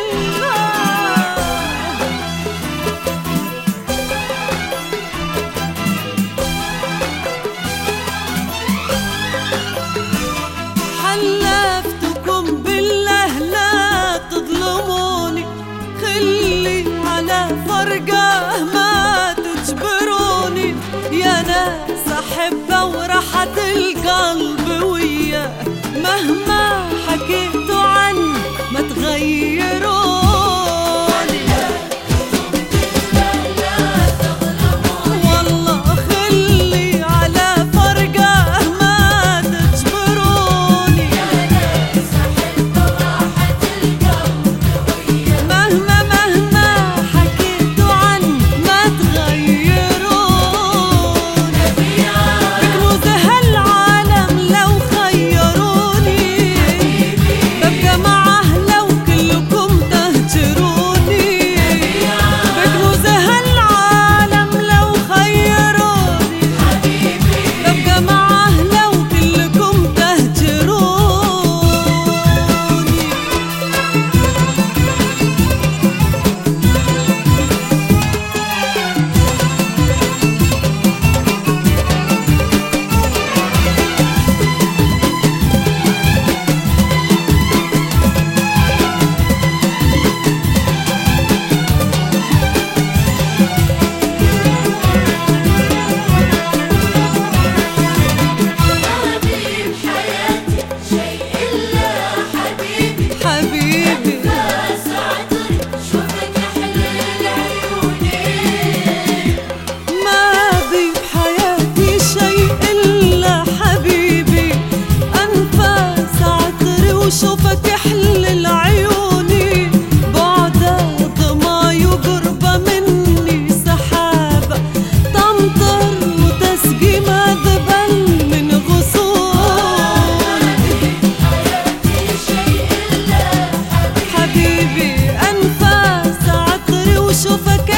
حلفتكم بالله لا تظلموني، خلي على فرقه ما تجبروني، يا ناس أحبه وراحة القلب وياه، مهما حكيتوا عنه ما تغيروني. والله خلي على فرقه ما تجبروني، مهما حكيتوا عنه ما تغيروني. بكنوز هالعالم لو خيروني، ببقى معه لو كلكم تهجروني. بكنوز هالعالم لو خيروني، ببقى معه لو كلكم تهجروني. حبيبي ما بي بحياتي شيء إلا حبيبي، أنفاس عطري وشوفك يحلل عيوني، بعدها ضماي وقربة مني سحابة، تمطر وتسقي ما ذبل من غصوني. حبيبي أنفاس عطري وشوفك